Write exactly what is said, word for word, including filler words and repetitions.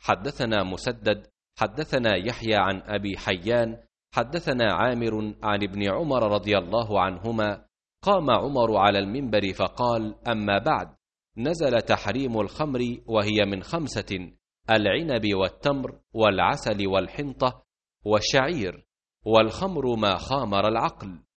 حدثنا مسدد حدثنا يحيى عن أبي حيان حدثنا عامر عن ابن عمر رضي الله عنهما قام عمر على المنبر فقال: أما بعد، نزل تحريم الخمر وهي من خمسة: العنب والتمر والعسل والحنطة والشعير، والخمر ما خامر العقل.